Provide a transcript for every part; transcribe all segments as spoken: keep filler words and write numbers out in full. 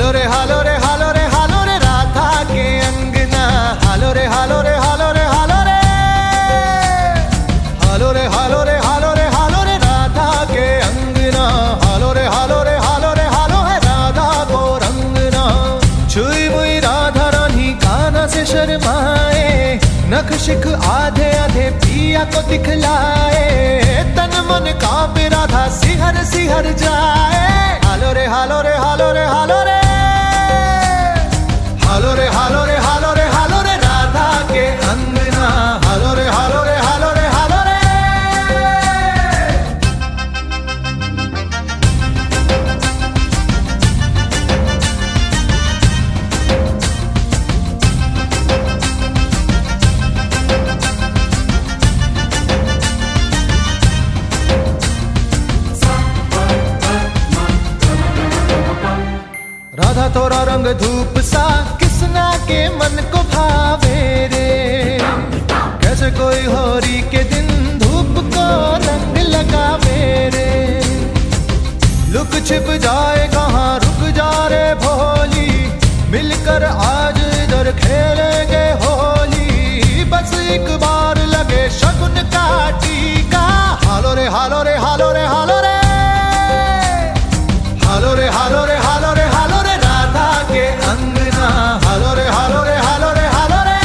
हालो रे हालो रे हालो रे हालो रे राधा के अंगना, हालो रे हालो रे हालो रे हालो रे हालो रे हालो रे हालो रे हालो रे राधा के अंगना, हालो रे हालो रे हालो रे हालो है राधा को रंगना। छुई मुई राधा रानी काना से शर्माए, नख शिख आधे आधे पिया को दिखलाए, तन मन कांपे राधा सिहर सिहर जाए। हालो रे हालो रे हालो रे हालो रे हालो रे हालो रे हालो रे हालो रे राधा के अंगना, हालो रे हालो रे हालो रे हालो रे। राधा तोरा रंग धूप सा किसना के मन को भावे रे, कैसे कोई होरी के दिन धूप को रंग लगावे रे। लुक छिप जाए कहाँ रुक जा रे भोली, मिलकर आज इधर खेलेंगे होली, बस एक बार लगे शगुन का टीका। हालो रे हालो रे हालो रे हालो रे हालो रे हालो रे हालो रे हालो रे राधा के अंगना, हालो रे हालो रे हालो रे हालो रे।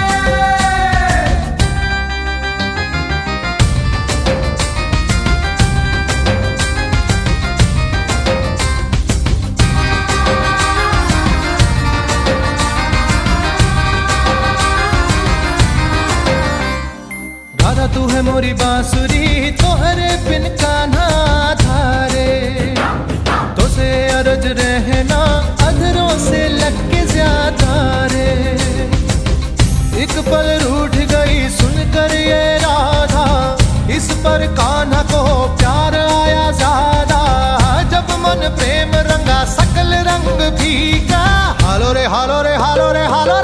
राधा तू है मोरी बांसुरी, तोहरे बिन कान्हा धारे, तो से अरज रहना अधरों से लग के ज्यादा रे। एक पल रूठ गई सुनकर ये राधा, इस पर कान्हा को प्यार आया ज्यादा, जब मन प्रेम रंगा सकल रंग भीगा। हालो रे हालो रे हालो रे हालो